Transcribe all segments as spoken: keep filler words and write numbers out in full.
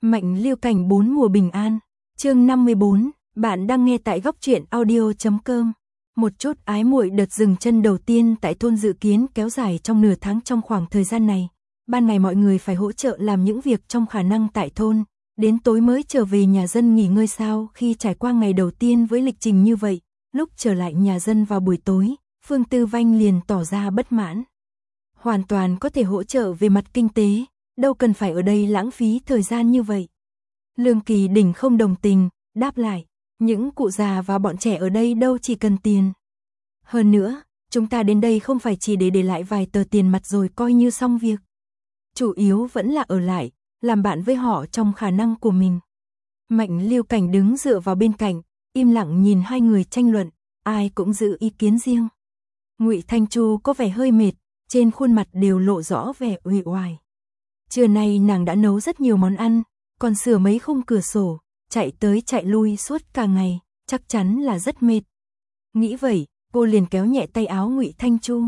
Mạnh Liêu Cảnh bốn mùa bình an, chương năm mươi bốn, bạn đang nghe tại góc truyện audio chấm com. Một chút ái muội đợt dừng chân đầu tiên tại thôn dự kiến kéo dài trong nửa tháng. Trong khoảng thời gian này, ban ngày mọi người phải hỗ trợ làm những việc trong khả năng tại thôn, đến tối mới trở về nhà dân nghỉ ngơi. Sau khi trải qua ngày đầu tiên với lịch trình như vậy, lúc trở lại nhà dân vào buổi tối, Phương Tư Vanh liền tỏ ra bất mãn. Hoàn toàn có thể hỗ trợ về mặt kinh tế, đâu cần phải ở đây lãng phí thời gian như vậy. Lương Kỳ Đỉnh không đồng tình, đáp lại, những cụ già và bọn trẻ ở đây đâu chỉ cần tiền. Hơn nữa, chúng ta đến đây không phải chỉ để để lại vài tờ tiền mặt rồi coi như xong việc. Chủ yếu vẫn là ở lại, làm bạn với họ trong khả năng của mình. Mạnh Liêu Cảnh đứng dựa vào bên cạnh, im lặng nhìn hai người tranh luận, ai cũng giữ ý kiến riêng. Ngụy Thanh Chu có vẻ hơi mệt, trên khuôn mặt đều lộ rõ vẻ uể oải. Trưa nay nàng đã nấu rất nhiều món ăn, còn sửa mấy khung cửa sổ, chạy tới chạy lui suốt cả ngày, chắc chắn là rất mệt. Nghĩ vậy, cô liền kéo nhẹ tay áo Ngụy Thanh Chu.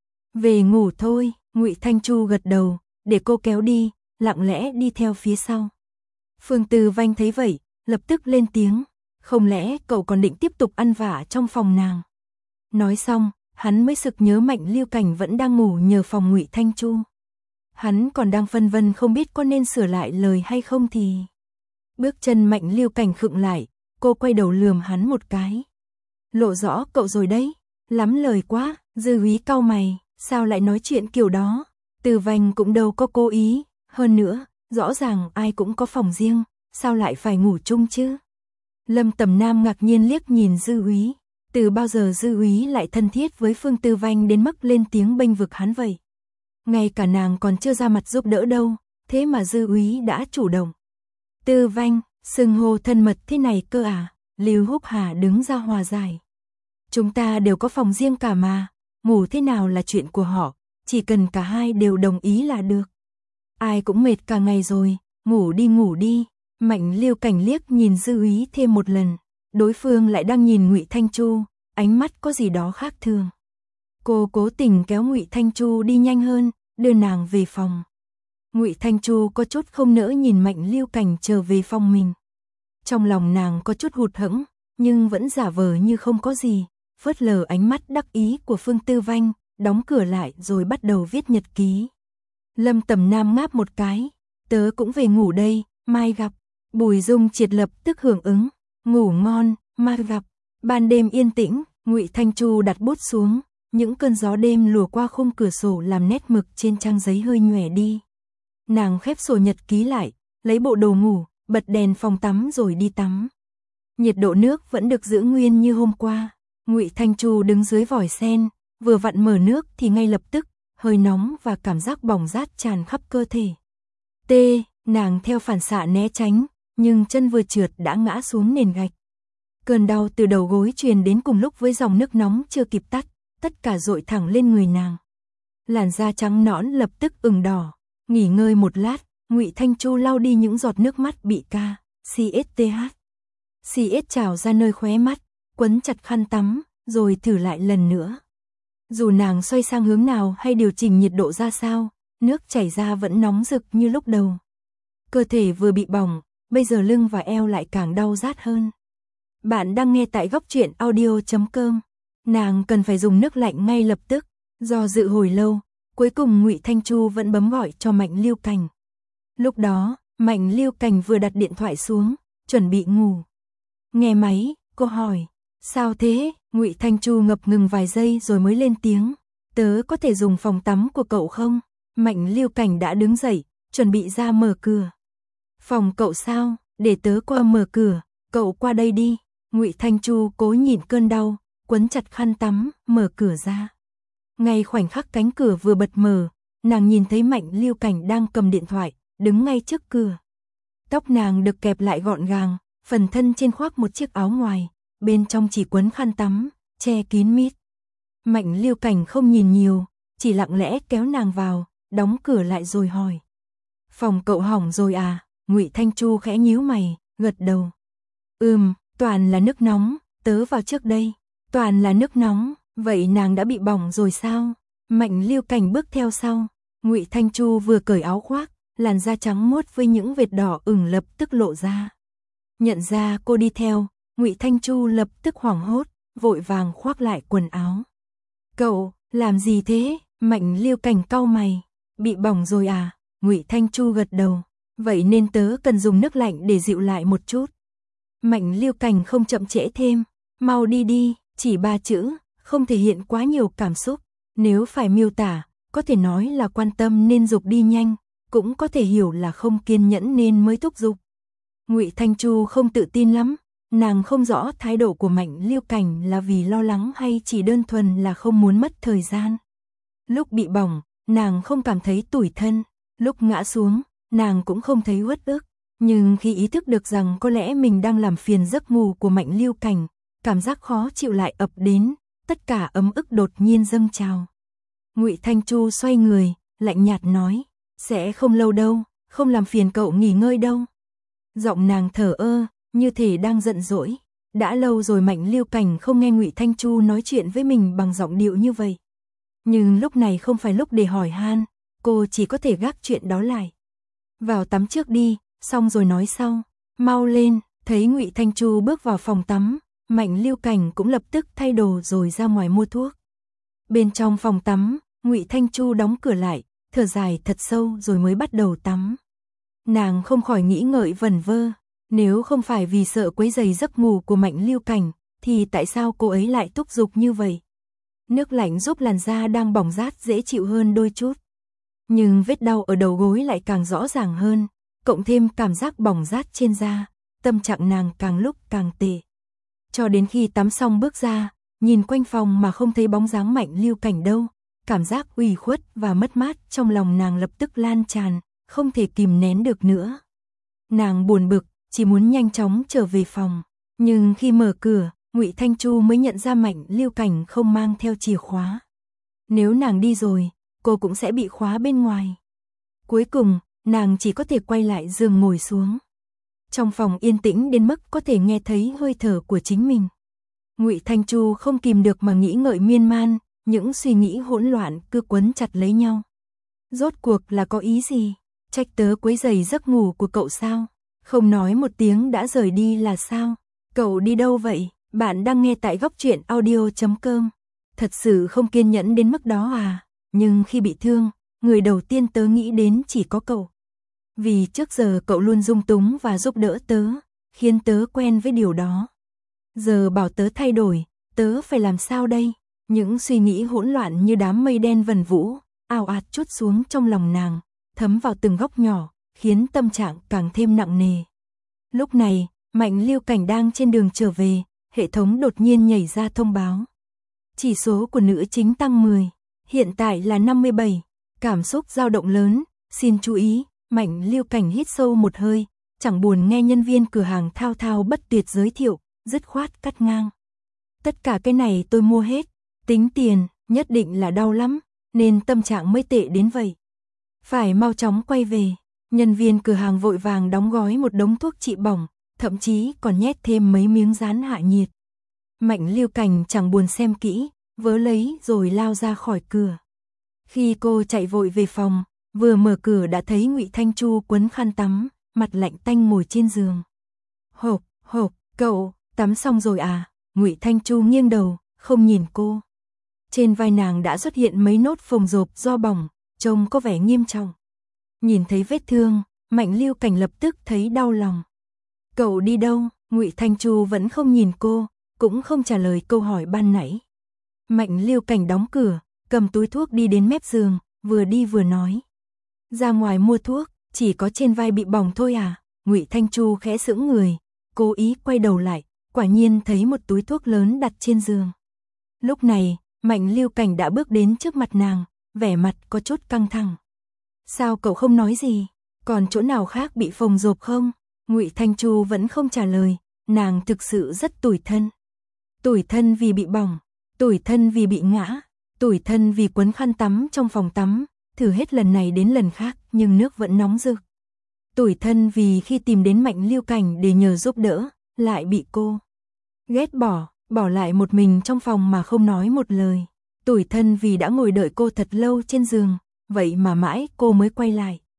Về ngủ thôi, Ngụy Thanh Chu gật đầu, để cô kéo đi, lặng lẽ đi theo phía sau. Phương Tư Vanh thấy vậy, lập tức lên tiếng, không lẽ cậu còn định tiếp tục ăn vạ trong phòng nàng? Nói xong, hắn mới sực nhớ Mạnh Liêu Cảnh vẫn đang ngủ nhờ phòng Ngụy Thanh Chu. Hắn còn đang phân vân không biết có nên sửa lại lời hay không thì... Bước chân Mạnh Liêu Cảnh khựng lại, cô quay đầu lườm hắn một cái. Lộ rõ cậu rồi đấy, lắm lời quá. Dư Úy cau mày, sao lại nói chuyện kiểu đó? Từ Vành cũng đâu có cố ý, hơn nữa, rõ ràng ai cũng có phòng riêng, sao lại phải ngủ chung chứ? Lâm Tầm Nam ngạc nhiên liếc nhìn Dư Úy, từ bao giờ Dư Úy lại thân thiết với Phương Tư Vanh đến mức lên tiếng bênh vực hắn vậy? Ngay cả nàng còn chưa ra mặt giúp đỡ đâu, thế mà Dư Úy đã chủ động. Tư Vanh, xưng hô thân mật thế này cơ à? Lưu Húc Hà đứng ra hòa giải. Chúng ta đều có phòng riêng cả mà, ngủ thế nào là chuyện của họ, chỉ cần cả hai đều đồng ý là được. Ai cũng mệt cả ngày rồi, ngủ đi ngủ đi. Mạnh Liêu Cảnh liếc nhìn Dư Úy thêm một lần, đối phương lại đang nhìn Ngụy Thanh Chu, ánh mắt có gì đó khác thường. Cô cố tình kéo Ngụy Thanh Chu đi nhanh hơn, đưa nàng về phòng. Ngụy Thanh Chu có chút không nỡ nhìn Mạnh Liêu Cảnh trở về phòng mình. Trong lòng nàng có chút hụt hẫng, nhưng vẫn giả vờ như không có gì, phớt lờ ánh mắt đắc ý của Phương Tư Vanh, đóng cửa lại rồi bắt đầu viết nhật ký. Lâm Tầm Nam ngáp một cái, tớ cũng về ngủ đây, mai gặp. Bùi Dung Triệt lập tức hưởng ứng, ngủ ngon, mai gặp. Ban đêm yên tĩnh, Ngụy Thanh Chu đặt bút xuống, những cơn gió đêm lùa qua khung cửa sổ làm nét mực trên trang giấy hơi nhòe đi. Nàng khép sổ nhật ký lại, lấy bộ đồ ngủ, bật đèn phòng tắm rồi đi tắm. Nhiệt độ nước vẫn được giữ nguyên như hôm qua. Ngụy Thanh Chu đứng dưới vòi sen, vừa vặn mở nước thì ngay lập tức, hơi nóng và cảm giác bỏng rát tràn khắp cơ thể. Tê, nàng theo phản xạ né tránh, nhưng chân vừa trượt đã ngã xuống nền gạch. Cơn đau từ đầu gối truyền đến cùng lúc với dòng nước nóng chưa kịp tắt, tất cả dội thẳng lên người nàng. Làn da trắng nõn lập tức ửng đỏ. Nghỉ ngơi một lát, Ngụy Thanh Chu lau đi những giọt nước mắt bị ca, xê ét tê hát. xê ét trào ra nơi khóe mắt, quấn chặt khăn tắm, rồi thử lại lần nữa. Dù nàng xoay sang hướng nào hay điều chỉnh nhiệt độ ra sao, nước chảy ra vẫn nóng rực như lúc đầu. Cơ thể vừa bị bỏng, bây giờ lưng và eo lại càng đau rát hơn. Bạn đang nghe tại góc truyện audio chấm com. Nàng cần phải dùng nước lạnh ngay lập tức. Do dự hồi lâu, cuối cùng Ngụy Thanh Chu vẫn bấm gọi cho Mạnh Liêu Cảnh. Lúc đó, Mạnh Liêu Cảnh vừa đặt điện thoại xuống, chuẩn bị ngủ. Nghe máy, cô hỏi, sao thế? Ngụy Thanh Chu ngập ngừng vài giây rồi mới lên tiếng, tớ có thể dùng phòng tắm của cậu không? Mạnh Liêu Cảnh đã đứng dậy, chuẩn bị ra mở cửa. Phòng cậu sao? Để tớ qua mở cửa, cậu qua đây đi. Ngụy Thanh Chu cố nhịn cơn đau, quấn chặt khăn tắm, mở cửa ra. Ngay khoảnh khắc cánh cửa vừa bật mở, nàng nhìn thấy Mạnh Liêu Cảnh đang cầm điện thoại, đứng ngay trước cửa. Tóc nàng được kẹp lại gọn gàng, phần thân trên khoác một chiếc áo ngoài, bên trong chỉ quấn khăn tắm, che kín mít. Mạnh Liêu Cảnh không nhìn nhiều, chỉ lặng lẽ kéo nàng vào, đóng cửa lại rồi hỏi. Phòng cậu hỏng rồi à? Ngụy Thanh Chu khẽ nhíu mày, gật đầu. Ừm, toàn là nước nóng, tớ vào trước đây. Toàn là nước nóng, vậy nàng đã bị bỏng rồi sao? Mạnh Liêu Cảnh bước theo sau. Ngụy Thanh Chu vừa cởi áo khoác, làn da trắng muốt với những vệt đỏ ửng lập tức lộ ra. Nhận ra cô đi theo, Ngụy Thanh Chu lập tức hoảng hốt, vội vàng khoác lại quần áo. Cậu, làm gì thế? Mạnh Liêu Cảnh cau mày. Bị bỏng rồi à? Ngụy Thanh Chu gật đầu. Vậy nên tớ cần dùng nước lạnh để dịu lại một chút. Mạnh Liêu Cảnh không chậm trễ thêm. Mau đi đi, chỉ ba chữ, không thể hiện quá nhiều cảm xúc. Nếu phải miêu tả, có thể nói là quan tâm nên giục đi nhanh, cũng có thể hiểu là không kiên nhẫn nên mới thúc giục. Ngụy Thanh Chu không tự tin lắm, nàng không rõ thái độ của Mạnh Liêu Cảnh là vì lo lắng hay chỉ đơn thuần là không muốn mất thời gian. Lúc bị bỏng, nàng không cảm thấy tủi thân, lúc ngã xuống, nàng cũng không thấy uất ức, nhưng khi ý thức được rằng có lẽ mình đang làm phiền giấc ngủ của Mạnh Liêu Cảnh, cảm giác khó chịu lại ập đến, tất cả ấm ức đột nhiên dâng trào. Ngụy Thanh Chu xoay người, lạnh nhạt nói, sẽ không lâu đâu, không làm phiền cậu nghỉ ngơi đâu. Giọng nàng thở ơ, như thể đang giận dỗi. Đã lâu rồi Mạnh Liêu Cảnh không nghe Ngụy Thanh Chu nói chuyện với mình bằng giọng điệu như vậy. Nhưng lúc này không phải lúc để hỏi han, cô chỉ có thể gác chuyện đó lại. Vào tắm trước đi, xong rồi nói sau. Mau lên, thấy Ngụy Thanh Chu bước vào phòng tắm, Mạnh Liêu Cảnh cũng lập tức thay đồ rồi ra ngoài mua thuốc. Bên trong phòng tắm, Ngụy Thanh Chu đóng cửa lại, thở dài thật sâu rồi mới bắt đầu tắm. Nàng không khỏi nghĩ ngợi vẩn vơ, nếu không phải vì sợ quấy rầy giấc ngủ của Mạnh Liêu Cảnh, thì tại sao cô ấy lại thúc giục như vậy? Nước lạnh giúp làn da đang bỏng rát dễ chịu hơn đôi chút. Nhưng vết đau ở đầu gối lại càng rõ ràng hơn, cộng thêm cảm giác bỏng rát trên da, tâm trạng nàng càng lúc càng tệ. Cho đến khi tắm xong bước ra, nhìn quanh phòng mà không thấy bóng dáng Mạnh Liêu Cảnh đâu, cảm giác ủy khuất và mất mát trong lòng nàng lập tức lan tràn, không thể kìm nén được nữa. Nàng buồn bực, chỉ muốn nhanh chóng trở về phòng, nhưng khi mở cửa, Ngụy Thanh Chu mới nhận ra Mạnh Liêu Cảnh không mang theo chìa khóa. Nếu nàng đi rồi, cô cũng sẽ bị khóa bên ngoài. Cuối cùng, nàng chỉ có thể quay lại giường ngồi xuống. Trong phòng yên tĩnh đến mức có thể nghe thấy hơi thở của chính mình. Ngụy Thanh Chu không kìm được mà nghĩ ngợi miên man, những suy nghĩ hỗn loạn cứ quấn chặt lấy nhau. Rốt cuộc là có ý gì? Trách tớ quấy rầy giấc ngủ của cậu sao? Không nói một tiếng đã rời đi là sao? Cậu đi đâu vậy? Bạn đang nghe tại góc truyện audio chấm com. Thật sự không kiên nhẫn đến mức đó à? Nhưng khi bị thương, người đầu tiên tớ nghĩ đến chỉ có cậu. Vì trước giờ cậu luôn dung túng và giúp đỡ tớ, khiến tớ quen với điều đó. Giờ bảo tớ thay đổi, tớ phải làm sao đây? Những suy nghĩ hỗn loạn như đám mây đen vần vũ, ào ạt trút xuống trong lòng nàng, thấm vào từng góc nhỏ, khiến tâm trạng càng thêm nặng nề. Lúc này, Mạnh Liêu Cảnh đang trên đường trở về, hệ thống đột nhiên nhảy ra thông báo. Chỉ số của nữ chính tăng mười, hiện tại là năm mươi bảy, cảm xúc dao động lớn, xin chú ý. Mạnh Liêu Cảnh hít sâu một hơi, chẳng buồn nghe nhân viên cửa hàng thao thao bất tuyệt giới thiệu, dứt khoát cắt ngang. Tất cả cái này tôi mua hết, tính tiền, nhất định là đau lắm, nên tâm trạng mới tệ đến vậy. Phải mau chóng quay về, nhân viên cửa hàng vội vàng đóng gói một đống thuốc trị bỏng, thậm chí còn nhét thêm mấy miếng dán hạ nhiệt. Mạnh Liêu Cảnh chẳng buồn xem kỹ, vớ lấy rồi lao ra khỏi cửa. Khi cô chạy vội về phòng, vừa mở cửa đã thấy Ngụy Thanh Chu quấn khăn tắm, mặt lạnh tanh ngồi trên giường. Hộp, hộp, cậu, tắm xong rồi à? Ngụy Thanh Chu nghiêng đầu, không nhìn cô. Trên vai nàng đã xuất hiện mấy nốt phồng rộp do bỏng, trông có vẻ nghiêm trọng. Nhìn thấy vết thương, Mạnh Liêu Cảnh lập tức thấy đau lòng. Cậu đi đâu? Ngụy Thanh Chu vẫn không nhìn cô, cũng không trả lời câu hỏi ban nãy. Mạnh Liêu Cảnh đóng cửa, cầm túi thuốc đi đến mép giường, vừa đi vừa nói. Ra ngoài mua thuốc, chỉ có trên vai bị bỏng thôi à? Ngụy Thanh Chu khẽ sững người, cố ý quay đầu lại, quả nhiên thấy một túi thuốc lớn đặt trên giường. Lúc này, Mạnh Liêu Cảnh đã bước đến trước mặt nàng, vẻ mặt có chút căng thẳng. Sao cậu không nói gì? Còn chỗ nào khác bị phồng rộp không? Ngụy Thanh Chu vẫn không trả lời, nàng thực sự rất tủi thân. Tủi thân vì bị bỏng, tủi thân vì bị ngã, tủi thân vì quấn khăn tắm trong phòng tắm, thử hết lần này đến lần khác nhưng nước vẫn nóng rực. Tủi thân vì khi tìm đến Mạnh Liêu Cảnh để nhờ giúp đỡ, lại bị cô ghét bỏ, bỏ lại một mình trong phòng mà không nói một lời. Tủi thân vì đã ngồi đợi cô thật lâu trên giường, vậy mà mãi cô mới quay lại.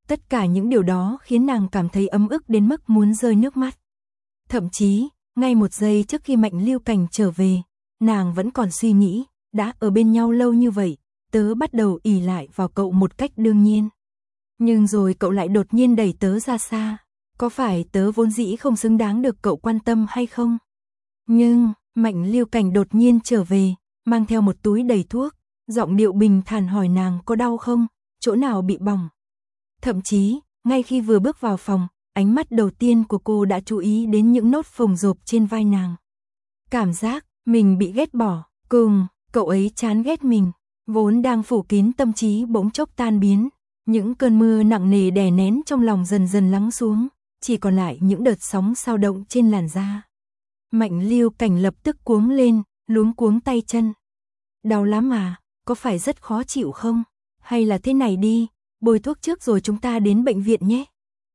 Tất cả những điều đó khiến nàng cảm thấy ấm ức đến mức muốn rơi nước mắt. Thậm chí, ngay một giây trước khi Mạnh Lưu Cảnh trở về, nàng vẫn còn suy nghĩ, đã ở bên nhau lâu như vậy, tớ bắt đầu ỷ lại vào cậu một cách đương nhiên. Nhưng rồi cậu lại đột nhiên đẩy tớ ra xa, có phải tớ vốn dĩ không xứng đáng được cậu quan tâm hay không? Nhưng, Mạnh Lưu Cảnh đột nhiên trở về, mang theo một túi đầy thuốc, giọng điệu bình thản hỏi nàng có đau không, chỗ nào bị bỏng. Thậm chí, ngay khi vừa bước vào phòng, ánh mắt đầu tiên của cô đã chú ý đến những nốt phồng rộp trên vai nàng. Cảm giác mình bị ghét bỏ, cùng, cậu ấy chán ghét mình, vốn đang phủ kín tâm trí bỗng chốc tan biến. Những cơn mưa nặng nề đè nén trong lòng dần dần lắng xuống, chỉ còn lại những đợt sóng xao động trên làn da. Mạnh Lưu Cảnh lập tức cuống lên, luống cuống tay chân. Đau lắm à, có phải rất khó chịu không? Hay là thế này đi, bôi thuốc trước rồi chúng ta đến bệnh viện nhé.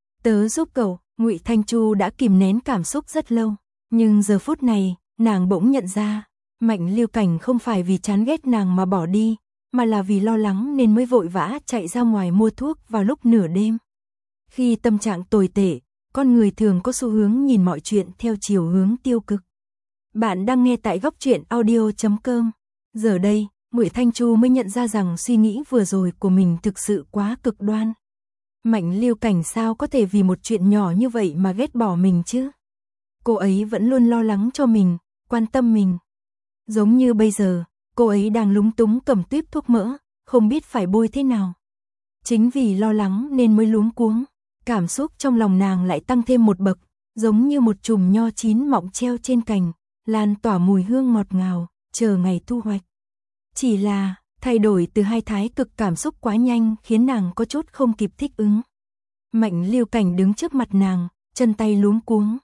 Tớ giúp cậu. Ngụy Thanh Chu đã kìm nén cảm xúc rất lâu, nhưng giờ phút này, nàng bỗng nhận ra, Mạnh Lưu Cảnh không phải vì chán ghét nàng mà bỏ đi, mà là vì lo lắng nên mới vội vã chạy ra ngoài mua thuốc vào lúc nửa đêm. Khi tâm trạng tồi tệ, con người thường có xu hướng nhìn mọi chuyện theo chiều hướng tiêu cực. Bạn đang nghe tại góc truyện audio chấm com. Giờ đây, Ngụy Thanh Chu mới nhận ra rằng suy nghĩ vừa rồi của mình thực sự quá cực đoan. Mạnh Lưu Cảnh sao có thể vì một chuyện nhỏ như vậy mà ghét bỏ mình chứ? Cô ấy vẫn luôn lo lắng cho mình, quan tâm mình. Giống như bây giờ, cô ấy đang lúng túng cầm tuýp thuốc mỡ, không biết phải bôi thế nào. Chính vì lo lắng nên mới luống cuống, cảm xúc trong lòng nàng lại tăng thêm một bậc, giống như một chùm nho chín mọng treo trên cành, lan tỏa mùi hương ngọt ngào, chờ ngày thu hoạch. Chỉ là, thay đổi từ hai thái cực cảm xúc quá nhanh khiến nàng có chút không kịp thích ứng. Mạnh Lưu Cảnh đứng trước mặt nàng, chân tay luống cuống.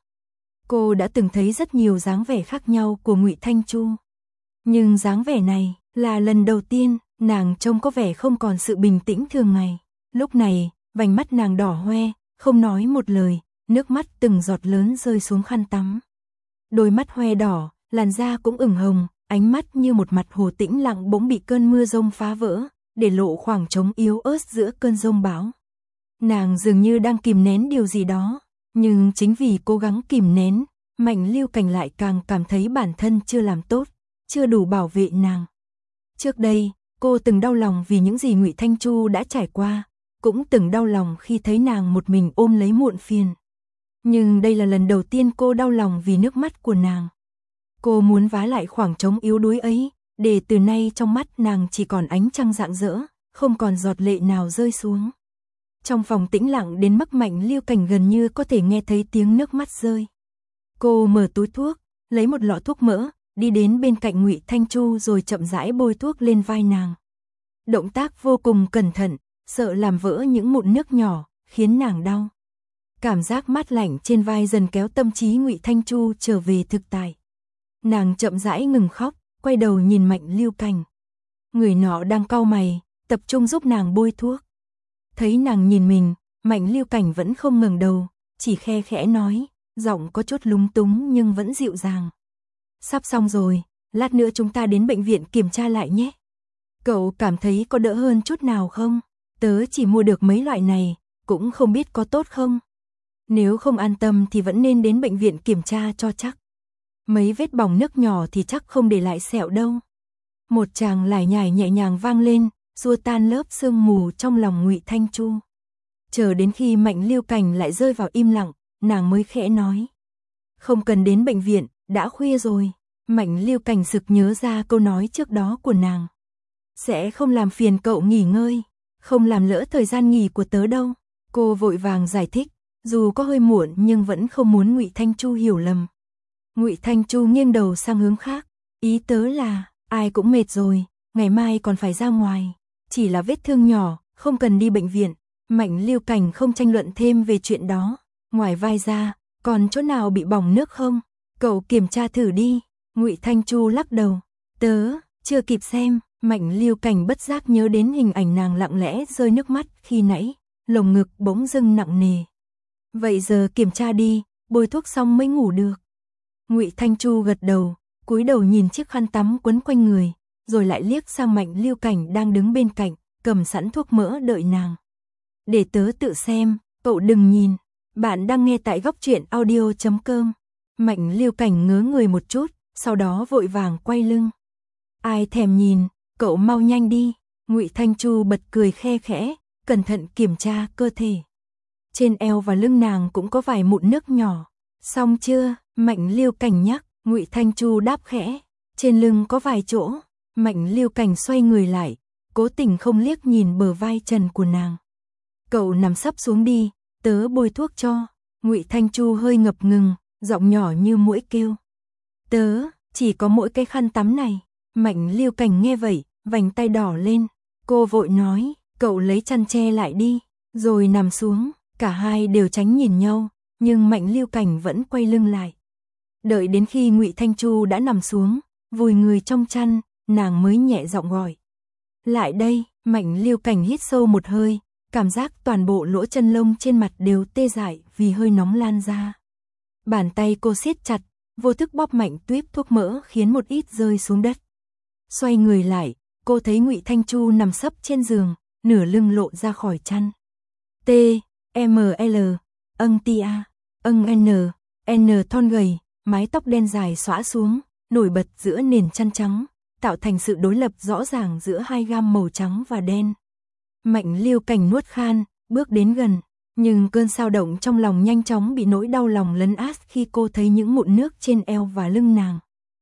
Cô đã từng thấy rất nhiều dáng vẻ khác nhau của Ngụy Thanh Chu. Nhưng dáng vẻ này, là lần đầu tiên, nàng trông có vẻ không còn sự bình tĩnh thường ngày. Lúc này, vành mắt nàng đỏ hoe, không nói một lời, nước mắt từng giọt lớn rơi xuống khăn tắm. Đôi mắt hoe đỏ, làn da cũng ửng hồng, ánh mắt như một mặt hồ tĩnh lặng bỗng bị cơn mưa rông phá vỡ, để lộ khoảng trống yếu ớt giữa cơn rông bão. Nàng dường như đang kìm nén điều gì đó, nhưng chính vì cố gắng kìm nén, Mạnh Lưu Cảnh lại càng cảm thấy bản thân chưa làm tốt, chưa đủ bảo vệ nàng. Trước đây, cô từng đau lòng vì những gì Ngụy Thanh Chu đã trải qua, cũng từng đau lòng khi thấy nàng một mình ôm lấy muộn phiền. Nhưng đây là lần đầu tiên cô đau lòng vì nước mắt của nàng. Cô muốn vá lại khoảng trống yếu đuối ấy, để từ nay trong mắt nàng chỉ còn ánh trăng rạng rỡ, không còn giọt lệ nào rơi xuống. Trong phòng tĩnh lặng đến mức Mạnh Lưu Cảnh gần như có thể nghe thấy tiếng nước mắt rơi. Cô mở túi thuốc, lấy một lọ thuốc mỡ, đi đến bên cạnh Ngụy Thanh Chu rồi chậm rãi bôi thuốc lên vai nàng. Động tác vô cùng cẩn thận, sợ làm vỡ những mụn nước nhỏ, khiến nàng đau. Cảm giác mát lạnh trên vai dần kéo tâm trí Ngụy Thanh Chu trở về thực tại. Nàng chậm rãi ngừng khóc, quay đầu nhìn Mạnh Lưu Cảnh. Người nọ đang cau mày, tập trung giúp nàng bôi thuốc. Thấy nàng nhìn mình, Mạnh Lưu Cảnh vẫn không ngẩng đầu, chỉ khe khẽ nói, giọng có chút lúng túng nhưng vẫn dịu dàng. Sắp xong rồi, lát nữa chúng ta đến bệnh viện kiểm tra lại nhé. Cậu cảm thấy có đỡ hơn chút nào không? Tớ chỉ mua được mấy loại này, cũng không biết có tốt không. Nếu không an tâm thì vẫn nên đến bệnh viện kiểm tra cho chắc. Mấy vết bỏng nước nhỏ thì chắc không để lại sẹo đâu. Một tràng lải nhải nhẹ nhàng vang lên, xua tan lớp sương mù trong lòng Ngụy Thanh Chu. Chờ đến khi Mạnh Lưu Cảnh lại rơi vào im lặng, nàng mới khẽ nói. Không cần đến bệnh viện, đã khuya rồi. Mạnh Lưu Cảnh sực nhớ ra câu nói trước đó của nàng. Sẽ không làm phiền cậu nghỉ ngơi, không làm lỡ thời gian nghỉ của tớ đâu. Cô vội vàng giải thích, dù có hơi muộn nhưng vẫn không muốn Ngụy Thanh Chu hiểu lầm. Ngụy Thanh Chu nghiêng đầu sang hướng khác, ý tớ là, ai cũng mệt rồi, ngày mai còn phải ra ngoài, chỉ là vết thương nhỏ, không cần đi bệnh viện. Mạnh Lưu Cảnh không tranh luận thêm về chuyện đó, ngoài vai ra, còn chỗ nào bị bỏng nước không? Cậu kiểm tra thử đi. Ngụy Thanh Chu lắc đầu, tớ, chưa kịp xem. Mạnh Lưu Cảnh bất giác nhớ đến hình ảnh nàng lặng lẽ rơi nước mắt khi nãy, lồng ngực bỗng dưng nặng nề. Vậy giờ kiểm tra đi, bôi thuốc xong mới ngủ được. Ngụy Thanh Chu gật đầu, cúi đầu nhìn chiếc khăn tắm quấn quanh người, rồi lại liếc sang Mạnh Lưu Cảnh đang đứng bên cạnh, cầm sẵn thuốc mỡ đợi nàng. để tớ tự xem, cậu đừng nhìn. Bạn đang nghe tại góc truyện audio chấm com. Mạnh Lưu Cảnh ngớ người một chút, sau đó vội vàng quay lưng. Ai thèm nhìn, cậu mau nhanh đi. Ngụy Thanh Chu bật cười khe khẽ, cẩn thận kiểm tra cơ thể. Trên eo và lưng nàng cũng có vài mụn nước nhỏ. Xong chưa? Mạnh Lưu Cảnh nhắc. Ngụy Thanh Chu đáp khẽ. Trên lưng có vài chỗ. Mạnh Lưu Cảnh xoay người lại, cố tình không liếc nhìn bờ vai trần của nàng. Cậu nằm sấp xuống đi, tớ bôi thuốc cho. Ngụy Thanh Chu hơi ngập ngừng, giọng nhỏ như muỗi kêu. Tớ, chỉ có mỗi cái khăn tắm này. Mạnh Lưu Cảnh nghe vậy, vành tay đỏ lên. Cô vội nói, cậu lấy chăn che lại đi, rồi nằm xuống. Cả hai đều tránh nhìn nhau, nhưng Mạnh Lưu Cảnh vẫn quay lưng lại. Đợi đến khi Ngụy Thanh Chu đã nằm xuống, vùi người trong chăn, nàng mới nhẹ giọng gọi. Lại đây. Mạnh Lưu Cảnh hít sâu một hơi, cảm giác toàn bộ lỗ chân lông trên mặt đều tê dại vì hơi nóng lan ra. Bàn tay cô siết chặt, vô thức bóp mạnh tuýp thuốc mỡ khiến một ít rơi xuống đất. Xoay người lại, cô thấy Ngụy Thanh Chu nằm sấp trên giường, nửa lưng lộ ra khỏi chăn. T, M L, âng tia, âng N, N thon gầy, mái tóc đen dài xõa xuống, nổi bật giữa nền chăn trắng, tạo thành sự đối lập rõ ràng giữa hai gam màu trắng và đen. Mạnh Lưu Cảnh nuốt khan, bước đến gần, nhưng cơn xao động trong lòng nhanh chóng bị nỗi đau lòng lấn át khi cô thấy những mụn nước trên eo và lưng nàng.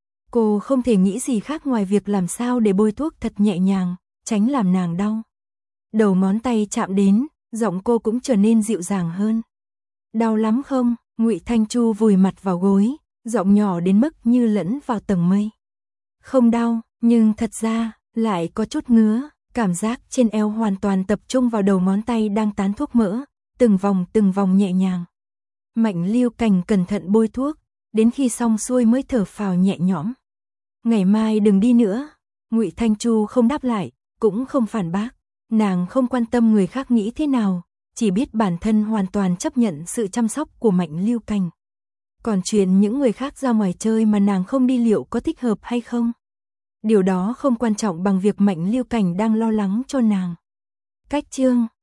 Cô không thể nghĩ gì khác ngoài việc làm sao để bôi thuốc thật nhẹ nhàng, tránh làm nàng đau. Đầu ngón tay chạm đến, giọng cô cũng trở nên dịu dàng hơn. Đau lắm không? Ngụy Thanh Chu vùi mặt vào gối, giọng nhỏ đến mức như lẫn vào tầng mây. Không đau, nhưng thật ra lại có chút ngứa. Cảm giác trên eo hoàn toàn tập trung vào đầu ngón tay đang tán thuốc mỡ, từng vòng từng vòng nhẹ nhàng. Mạnh Lưu Cảnh cẩn thận bôi thuốc, đến khi xong xuôi mới thở phào nhẹ nhõm. Ngày mai đừng đi nữa. Ngụy Thanh Chu không đáp lại, cũng không phản bác. Nàng không quan tâm người khác nghĩ thế nào, chỉ biết bản thân hoàn toàn chấp nhận sự chăm sóc của Mạnh Lưu Cảnh. Còn chuyện những người khác ra ngoài chơi mà nàng không đi liệu có thích hợp hay không? Điều đó không quan trọng bằng việc Mạnh Lưu Cảnh đang lo lắng cho nàng. Cách chương